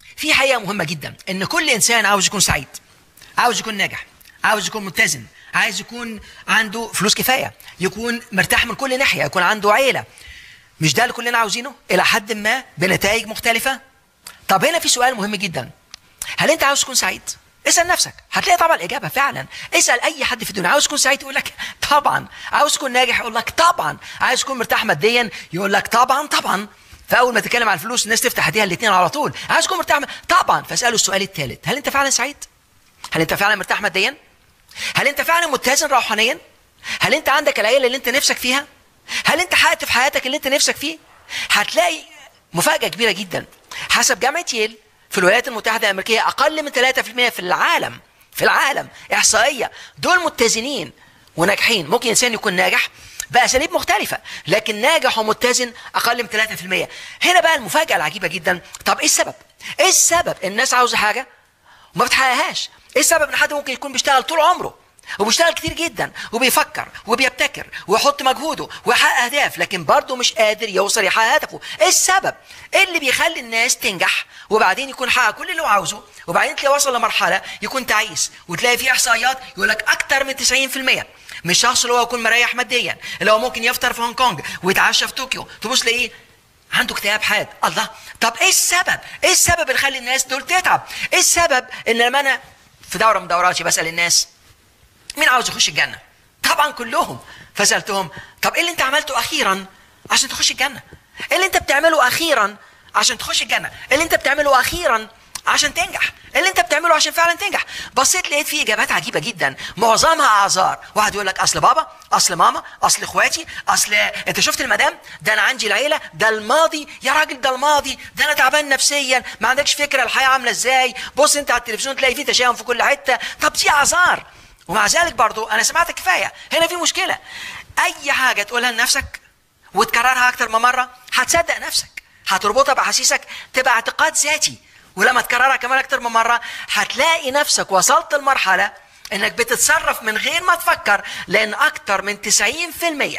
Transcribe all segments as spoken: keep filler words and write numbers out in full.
في حقيقة مهمة جدا ان كل انسان عاوز يكون سعيد، عاوز يكون ناجح، عاوز يكون متزن، عايز يكون عنده فلوس كفاية، يكون مرتاح من كل ناحية، يكون عنده عيلة. مش ده اللي كلنا عاوزينه الى حد ما بنتائج مختلفة؟ طب هنا في سؤال مهم جدا، هل انت عاوز تكون سعيد؟ اسأل نفسك، هتلاقي طبعا الإجابة فعلا. اسأل أي حد في الدنيا، عاوز تكون سعيد؟ يقول لك طبعا. عاوز تكون ناجح؟ يقول لك طبعا. عاوز تكون مرتاح ماديا؟ يقول لك طبعا طبعا. فأول ما تتكلم عن الفلوس الناس تفتح ايديها الاثنين على طول. عاوز تكون مرتاح طبعا. فاسأله السؤال الثالث، هل أنت فعلا سعيد؟ هل أنت فعلا مرتاح ماديا؟ هل أنت فعلا متزن روحانيا؟ هل أنت عندك العيلة اللي أنت نفسك فيها؟ هل أنت حققت في حياتك اللي أنت نفسك فيه؟ هتلاقي مفاجأة كبيرة جدا. حسب جامعة ييل في الولايات المتحدة الأمريكية أقل من ثلاثة في المئة في العالم في العالم إحصائية دول متزنين وناجحين. ممكن إنسان يكون ناجح بأساليب مختلفة، لكن ناجح ومتزن أقل من ثلاثة في المئة. هنا بقى المفاجأة العجيبة جدا. طب إيه السبب؟ إيه السبب الناس عاوزة حاجة وما بتحققهاش؟ إيه السبب إن حد ممكن يكون بيشتغل طول عمره وبيشتغل كتير جدا وبيفكر وبيبتكر ويحط مجهوده ويحقق اهداف، لكن برضه مش قادر يوصل يحقق هدفه؟ ايه السبب؟ ايه اللي بيخلي الناس تنجح وبعدين يكون حقق كل اللي هو عاوزه وبعدين تلاقي وصل لمرحله يكون تعيس، وتلاقي في احصائيات يقول لك اكتر من تسعين في المئة من الشخص اللي هو يكون مريح ماديا، اللي هو ممكن يفطر في هونج كونج ويتعشى في طوكيو، تبص تلاقيه عنده اكتئاب حاد. الله، طب ايه السبب؟ ايه السبب اللي يخلي الناس دول تتعب؟ ايه السبب ان لما انا في دوره من دوراتي بسال الناس مين عاوز يخش الجنة؟ طبعا كلهم. فسألتهم طب ايه اللي انت عملته اخيرا عشان تخش الجنة؟ ايه اللي انت بتعمله اخيرا عشان تخش الجنة؟ ايه اللي انت بتعمله اخيرا عشان تنجح؟ ايه اللي انت بتعمله عشان فعلا تنجح؟ بصيت لقيت فيه اجابات عجيبة جدا، معظمها اعذار. واحد يقول لك اصل بابا، اصل ماما، اصل اخواتي، اصل انت شفت المدام، ده انا عندي العيلة، ده الماضي يا راجل، ده الماضي، ده انا تعبان نفسيا، ما عندكش فكرة الحياة عاملة ازاي، بص انت على التلفزيون تلاقي فيه تشاؤم في كل حتة. طب دي اعذار، ومع ذلك برضو انا سمعت كفايه. هنا في مشكله. اي حاجه تقولها لنفسك وتكررها اكتر من مره هتصدق نفسك، هتربطها باحاسيسك، تبقى اعتقاد ذاتي. ولما تكررها كمان اكتر من مره هتلاقي نفسك وصلت لمرحله انك بتتصرف من غير ما تفكر، لان اكتر من تسعين في المئة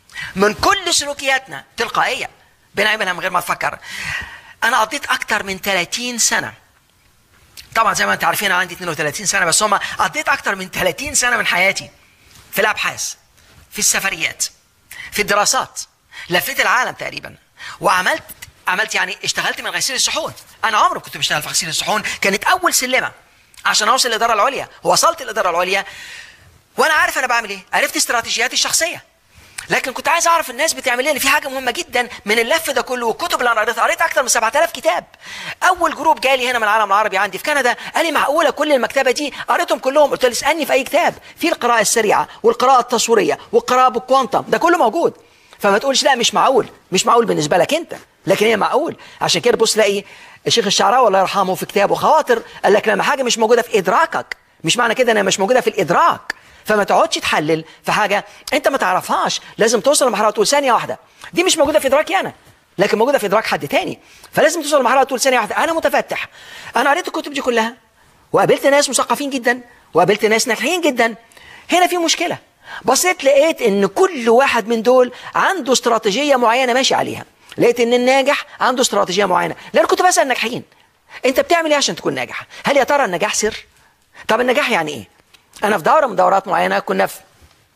من كل سلوكياتنا تلقائيه بنعملها من غير ما تفكر. انا قضيت اكتر من ثلاثين سنه، طبعا زي ما انت عارفين انا عندي اثنين وثلاثين سنه، بس هم قضيت اكتر من ثلاثين سنه من حياتي في الابحاث، في السفريات، في الدراسات، لفيت العالم تقريبا، وعملت عملت يعني اشتغلت من غسيل الصحون. انا عمري كنت بشتغل في غسيل الصحون، كانت اول سلمه عشان اوصل للاداره العليا، ووصلت للاداره العليا وانا عارف انا بعمل ايه، عرفت استراتيجياتي الشخصيه. لكن كنت عايز اعرف الناس بتعمل ايه، لان في حاجه مهمه جدا من اللف ده كله والكتب اللي انا قريتها. قريت اكتر من سبعة آلاف كتاب. اول جروب جالي هنا من العالم العربي عندي في كندا قال لي معقوله كل المكتبه دي قريتهم كلهم؟ قلت له اسالني في اي كتاب، في القراءه السريعه والقراءه التصويريه والقراءه بالكوانتم، ده كله موجود. فما تقولش لا مش معقول. مش معقول بالنسبه لك انت، لكن هي معقول. عشان كده بص تلاقي الشيخ الشعراوي الله يرحمه في كتابه خواطر قال لك لما حاجه مش موجوده في ادراكك مش معنى كده انها مش موجوده في الادراك. فما تقعدش تحلل في حاجه انت ما تعرفهاش، لازم توصل لمرحله تقول ثانيه واحده دي مش موجوده في ادراكي انا، لكن موجوده في ادراك حد تاني. فلازم توصل لمرحله تقول ثانيه واحده انا متفتح. انا قريت الكتب دي كلها وقابلت ناس مثقفين جدا وقابلت ناس ناجحين جدا. هنا في مشكله. بصيت لقيت ان كل واحد من دول عنده استراتيجيه معينه ماشي عليها. لقيت ان الناجح عنده استراتيجيه معينه، لان كنت بسال الناجحين انت بتعمل ايه عشان تكون ناجح؟ هل يا ترى النجاح سر؟ طب النجاح يعني ايه؟ انا في دوره من دورات معينه كنا في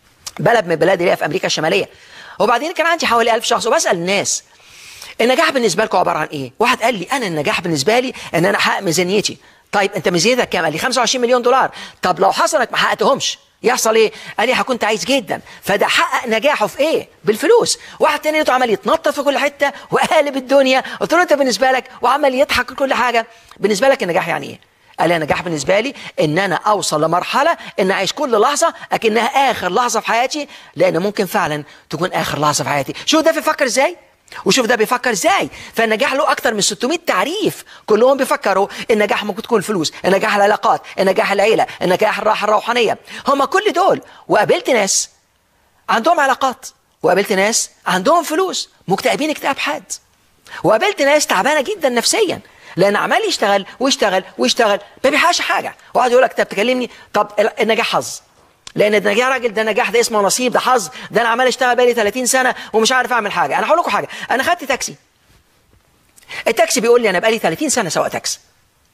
بلد من البلاد اللي هي في امريكا الشماليه، وبعدين كان عندي حوالي ألف شخص وبسال الناس النجاح بالنسبه لكم عباره عن ايه؟ واحد قال لي انا النجاح بالنسبه لي ان انا احقق ميزانيتي. طيب انت ميزانيتك كام؟ قال لي خمسة وعشرين مليون دولار. طب لو حصل انك ما حققتهمش يحصل ايه؟ قال لي هكون تعيس جدا. فده حقق نجاحه في ايه؟ بالفلوس. واحد تاني لقيته عمال يتنطط في كل حته وقالب الدنيا. قلت له انت بالنسبه لك وعمال يضحك كل حاجه، بالنسبه لك النجاح يعني ايه؟ قال لي النجاح بالنسبه لي ان انا اوصل لمرحله ان اعيش كل لحظه اكنها اخر لحظه في حياتي، لان ممكن فعلا تكون اخر لحظه في حياتي. شوف ده بيفكر ازاي وشوف ده بيفكر ازاي. فالنجاح له اكتر من ستمائة تعريف، كلهم بيفكروا النجاح ممكن تكون الفلوس، النجاح العلاقات، النجاح العيله، النجاح الراحه الروحانيه، هم كل دول. وقابلت ناس عندهم علاقات، وقابلت ناس عندهم فلوس مكتئبين اكتئاب حاد، وقابلت ناس تعبانه جدا نفسيا لان عمال يشتغل ويشتغل ويشتغل ما بيحققش حاجه. واحد يقول لك طب تكلمني، طب النجاح حظ، لان النجاح يا راجل ده نجاح، ده اسمه نصيب، ده حظ، ده انا عمال اشتغل بقالي ثلاثين سنه ومش عارف اعمل حاجه. انا هقول لكم حاجه، انا خدت تاكسي، التاكسي بيقول لي انا بقالي ثلاثين سنه سواق تاكسي،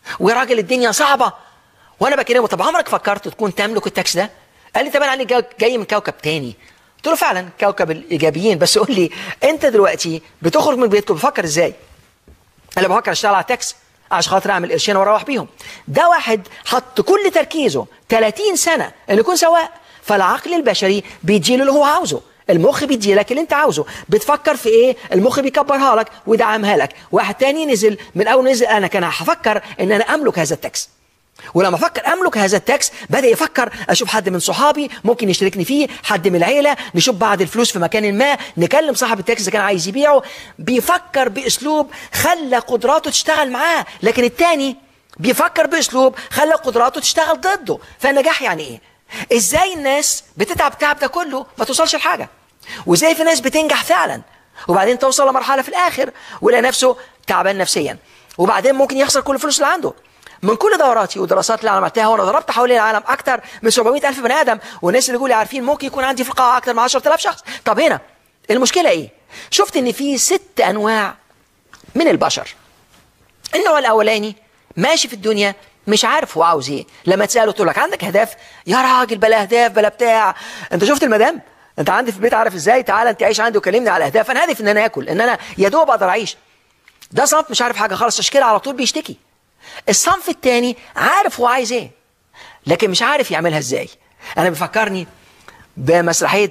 ويا راجل الدنيا صعبه. وانا بكلمه طب عمرك فكرت تكون تملك التاكس ده؟ قال لي طب انا جاي, جاي من كوكب تاني. قلت له فعلا كوكب الايجابيين، بس قول لي انت دلوقتي بتخرج من بيتكم بتفكر ازاي؟ انا بفكر اشتغل على التاكس عشان خاطر اعمل قرشين واروح بيهم. ده واحد حط كل تركيزه ثلاثين سنه انه يكون سواق، فالعقل البشري بيديله اللي هو عاوزه، المخ بيدي لك اللي انت عاوزه، بتفكر في ايه المخ بيكبرها لك ويدعمها لك. واحد تاني نزل من اول نزل انا كان هفكر ان انا املك هذا التاكس، ولما فكر املك هذا التاكس بدا يفكر اشوف حد من صحابي ممكن يشتركني فيه، حد من العيله، نشوف بعض الفلوس في مكان ما، نكلم صاحب التاكس اذا كان عايز يبيعه. بيفكر باسلوب خلى قدراته تشتغل معاه، لكن التاني بيفكر باسلوب خلى قدراته تشتغل ضده. فالنجاح يعني ايه؟ ازاي الناس بتتعب تعب ده كله ما توصلش لحاجه، وازاي في ناس بتنجح فعلا وبعدين توصل لمرحله في الاخر ويلاقي نفسه تعبان نفسيا، وبعدين ممكن يخسر كل الفلوس اللي عنده. من كل دوراتي ودراسات اللي عملتها وانا ضربت حوالين العالم اكثر من سبعمائة الف بني ادم، والناس اللي يقولوا عارفين ممكن يكون عندي في القاعه اكثر من عشرة آلاف شخص. طب هنا المشكله ايه؟ شفت ان في ست انواع من البشر. النوع الاولاني ماشي في الدنيا مش عارف هو عاوز ايه. لما تساله تقول لك عندك اهداف؟ يا راجل بلا اهداف بلا بتاع، انت شفت المدام؟ انت عندي في البيت عارف ازاي؟ تعالى انت عيش عندي وكلمني على الاهداف. انا هدفي ان انا اكل، ان انا يا دوب اقدر اعيش. ده صنف مش عارف حاجه خالص، تشكيله على طول بيشتكي. الصنف الثاني عارف هو عايز ايه لكن مش عارف يعملها ازاي. انا بيفكرني بمسرحيه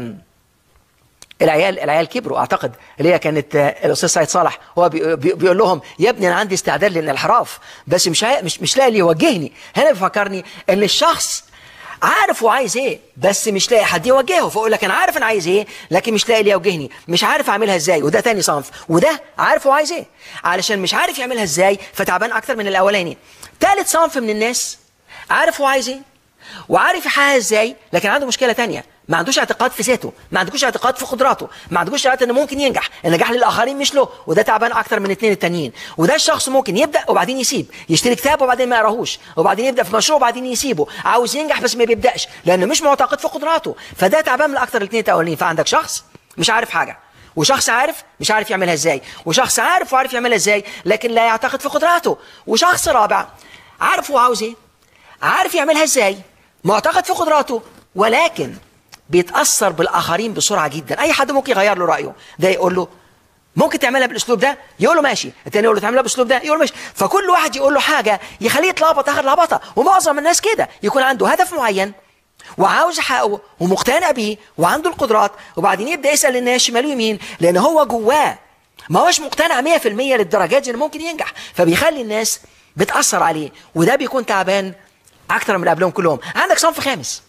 العيال العيال كبروا اعتقد، اللي هي كانت الاستاذ سعيد صالح هو بي بي بيقول لهم يا ابني انا عندي استعداد للانحراف بس مش مش مش لاقي اللي يوجهني. هنا بيفكرني ان الشخص عارف هو عايز ايه بس مش لاقي حد يوجهه، فاقول لك انا عارف انا عايز ايه لكن مش لاقي اللي يوجهني، مش عارف اعملها ازاي. وده تاني صنف، وده عارف هو عايز ايه علشان مش عارف يعملها ازاي فتعبان اكتر من الاولاني. تالت صنف من الناس عارف هو عايز ايه وعارف يحققها ازاي لكن عنده مشكله تانية، ما عندوش اعتقاد في ذاته، ما عندوش اعتقاد في قدراته، ما عندوش اعتقاد انه ممكن ينجح، النجاح للاخرين مش له، وده تعبان اكتر من الاثنين التانيين. وده الشخص ممكن يبدا وبعدين يسيب، يشتري كتاب وبعدين ما يقراهوش، وبعدين يبدا في مشروع وبعدين يسيبه، عاوز ينجح بس ما بيبداش لانه مش معتقد في قدراته، فده تعبان من اكتر الاثنين الاولين. فعندك شخص مش عارف حاجه، وشخص عارف مش عارف يعملها ازاي، وشخص عارف وعارف يعملها ازاي لكن لا يعتقد في قدراته، وشخص رابع عارف هو عاوز ايه، عارف يعملها ازاي، معتقد في قدراته ولكن بيتأثر بالآخرين بسرعة جدا. أي حد ممكن يغير له رأيه، ده يقول له ممكن تعملها بالأسلوب ده يقول له ماشي، التاني يقول له تعملها بالأسلوب ده يقول له ماشي، فكل واحد يقول له حاجة يخليه يتلخبط آخر لخبطة. ومعظم الناس كده يكون عنده هدف معين وعاوز يحققه ومقتنع بيه وعنده القدرات، وبعدين يبدأ يسأل الناس شمال ويمين لأن هو جواه ما هوش مقتنع مية في المية للدرجات دي إنه ممكن ينجح، فبيخلي الناس بتأثر عليه، وده بيكون تعبان أكتر من اللي قبلهم كلهم. عندك صنف خامس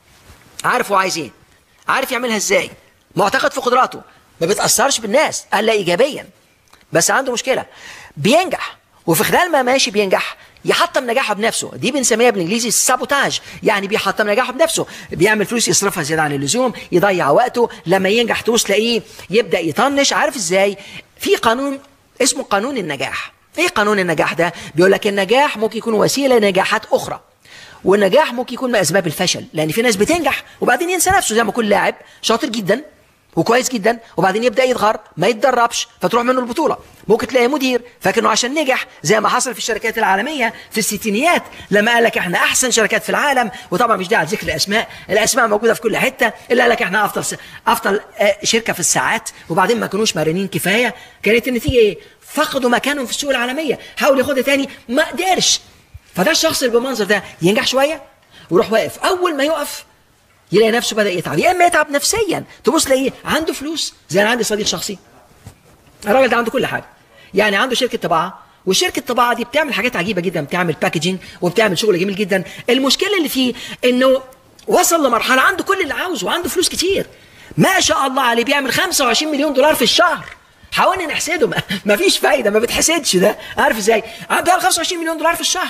عارف هو عايز ايه، عارف يعملها ازاي، معتقد في قدراته، ما بيتأثرش بالناس الا ايجابيا، بس عنده مشكله بينجح، وفي خلال ما ماشي بينجح يحطم نجاحه بنفسه. دي بنسميها بالانجليزي سابوتاج، يعني بيحطم نجاحه بنفسه، بيعمل فلوس يصرفها زياده عن اللزوم، يضيع وقته، لما ينجح تبص تلاقيه يبدا يطنش. عارف ازاي؟ في قانون اسمه قانون النجاح. ايه قانون النجاح ده؟ بيقول لك النجاح ممكن يكون وسيله لنجاحات اخرى، والنجاح ممكن يكون من اسباب الفشل، لان في ناس بتنجح وبعدين ينسى نفسه، زي ما يكون لاعب شاطر جدا وكويس جدا وبعدين يبدا يتغر ما يتدربش فتروح منه البطوله. ممكن تلاقي مدير فاكر انه عشان نجح، زي ما حصل في الشركات العالميه في الستينيات لما قال لك احنا احسن شركات في العالم، وطبعا مش داعي ذكر الاسماء، الاسماء موجوده في كل حته، اللي قال لك احنا افضل س... افضل شركه في الساعات، وبعدين ما كانوش مرنين كفايه، كانت النتيجه ايه؟ فقدوا مكانهم في السوق العالميه، حاول ياخدها تاني ما قدرش. فده الشخص اللي بالمنظر ده ينجح شويه ويروح واقف، اول ما يقف يلاقي نفسه بدا يتعب، يا اما يتعب نفسيا، تبص تلاقيه عنده فلوس. زي انا عندي صديق شخصي الراجل ده عنده كل حاجه، يعني عنده شركه طباعه، والشركه الطباعه دي بتعمل حاجات عجيبه جدا، بتعمل باكجينج وبتعمل شغل جميل جدا. المشكله اللي فيه انه وصل لمرحله عنده كل اللي عاوزه وعنده فلوس كتير ما شاء الله عليه، بيعمل خمسة وعشرين مليون دولار في الشهر. حاولنا نحسده ما فيش فايده، ما بتحسدش ده. عارف ازاي؟ بيعمل خمسة وعشرين مليون دولار في الشهر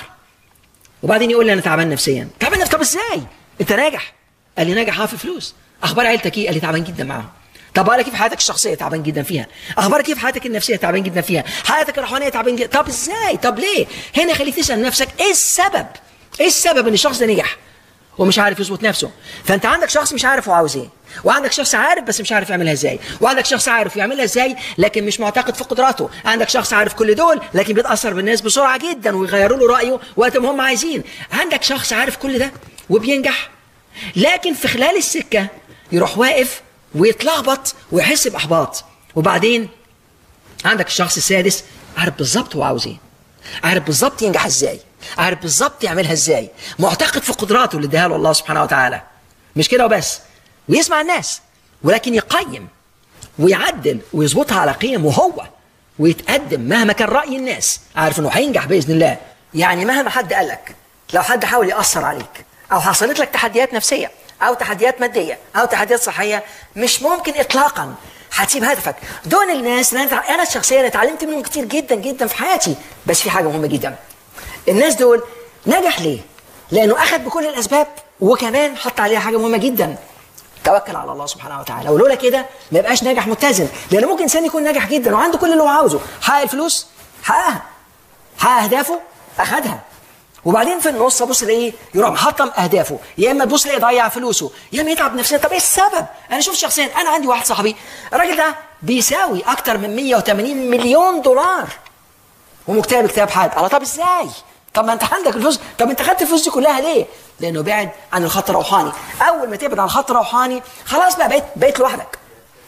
وبعدين يقول لي انا تعبان نفسيا. تعبان نفسيا؟ طب ازاي انت ناجح؟ قال لي ناجح اه في فلوس. اخبار عيلتك ايه؟ قال لي تعبان جدا معاهم. طب قال لك كيف حياتك الشخصيه؟ تعبان جدا فيها. اخبارك كيف حياتك النفسيه؟ تعبان جدا فيها. حياتك الروحانيه تعبان جدا. طب ازاي؟ طب ليه؟ هنا خليك تسال نفسك ايه السبب؟ ايه السبب ان الشخص ده نجح ومش عارف يظبط نفسه. فانت عندك شخص مش عارف هو عاوز ايه، وعندك شخص عارف بس مش عارف يعملها ازاي، وعندك شخص عارف يعملها ازاي لكن مش معتقد في قدراته، عندك شخص عارف كل دول لكن بيتاثر بالناس بسرعه جدا ويغيروا له رايه وقت ما هم عايزين، عندك شخص عارف كل ده وبينجح لكن في خلال السكه يروح واقف ويتلخبط ويحس باحباط. وبعدين عندك الشخص السادس عارف بالظبط هو عاوز ايه، عارف بالظبط ينجح ازاي، عارف بالظبط يعملها ازاي، معتقد في قدراته اللي اداها له الله سبحانه وتعالى. مش كده وبس، ويسمع الناس ولكن يقيم ويعدل ويظبطها على قيمه هو ويتقدم مهما كان رأي الناس، عارف انه هينجح بإذن الله. يعني مهما حد قال لك، لو حد حاول يأثر عليك او حصلت لك تحديات نفسية او تحديات مادية او تحديات صحية، مش ممكن اطلاقا هتسيب هدفك. دول الناس انا شخصيا اتعلمت منهم كتير جدا جدا في حياتي. بس في حاجة مهمة جدا، الناس دول نجح ليه؟ لانه اخذ بكل الاسباب وكمان حط عليها حاجة مهمة جدا، توكل على الله سبحانه وتعالى. ولولا كده ما يبقاش ناجح متزن، لان ممكن انسان يكون ناجح جدا وعنده كل اللي هو عاوزه، حقق الفلوس حققها، حقق اهدافه اخذها، وبعدين في النص ابص الاقيه يروح محطم اهدافه، يا اما تبص الاقيه يضيع فلوسه، يا اما يتعب نفسيا. طب ايه السبب؟ انا شفت شخصيا، انا عندي واحد صاحبي الراجل ده بيساوي اكتر من مية وتمانين مليون دولار ومكتئب كتاب حاد. الله، طب ازاي؟ طب ما انت عندك الفلوس، طب انت خدت الفلوس دي كلها ليه؟ لانه بعد عن الخط الروحاني. اول ما تبعد عن الخط الروحاني خلاص بقى بقيت بقيت لوحدك.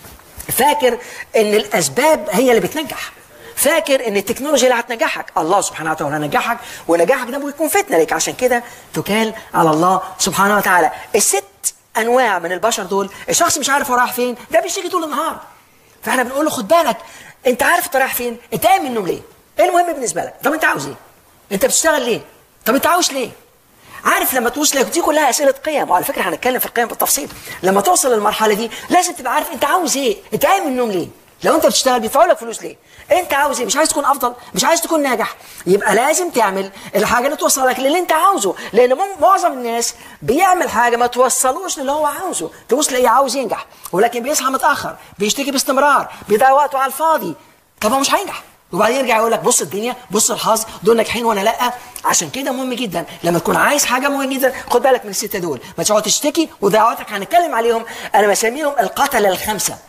فاكر ان الاسباب هي اللي بتنجح، فاكر ان التكنولوجيا اللي هتنجحك. الله سبحانه وتعالى نجحك، ونجاحك ده بيكون فتنه ليك، عشان كده تكال على الله سبحانه وتعالى. الست انواع من البشر دول، الشخص مش عارف هو رايح فين، ده بيشتكي طول النهار، فاحنا بنقول له خد بالك، انت عارف انت رايح فين؟ انت قايم من النوم ليه؟ ايه المهم بالنسبه لك؟ طب انت عاوز ايه؟ انت بتشتغل ليه؟ طب انت عاوز ليه؟ عارف لما توصل، دي كلها اسئله قيم، وعلى فكره هنتكلم في القيم بالتفصيل. لما توصل للمرحله دي لازم تبقى عارف انت عاوز ايه، انت قايم من النوم ليه؟ لو انت بتشتغل بيدفعوا لك فلوس ليه؟ انت عاوز ايه؟ مش عايز تكون افضل، مش عايز تكون ناجح، يبقى لازم تعمل الحاجه اللي توصلك للي انت عاوزه. لان معظم الناس بيعمل حاجه ما توصلوش للي هو عاوزه، تبص تلاقيه عاوز ينجح ولكن بيصحى متاخر، بيشتكي باستمرار، بيضيع وقته على الفاضي. طب هو مش هينجح، وبعدين يرجع يقول لك بص الدنيا، بص الحظ، دول ناجحين وانا لا. عشان كده مهم جدا لما تكون عايز حاجه مهم جدا خد بالك من السته دول، ما تقعد تشتكي وضيع وقتك. هنتكلم عليهم، انا بسميهم القتله الخمسه.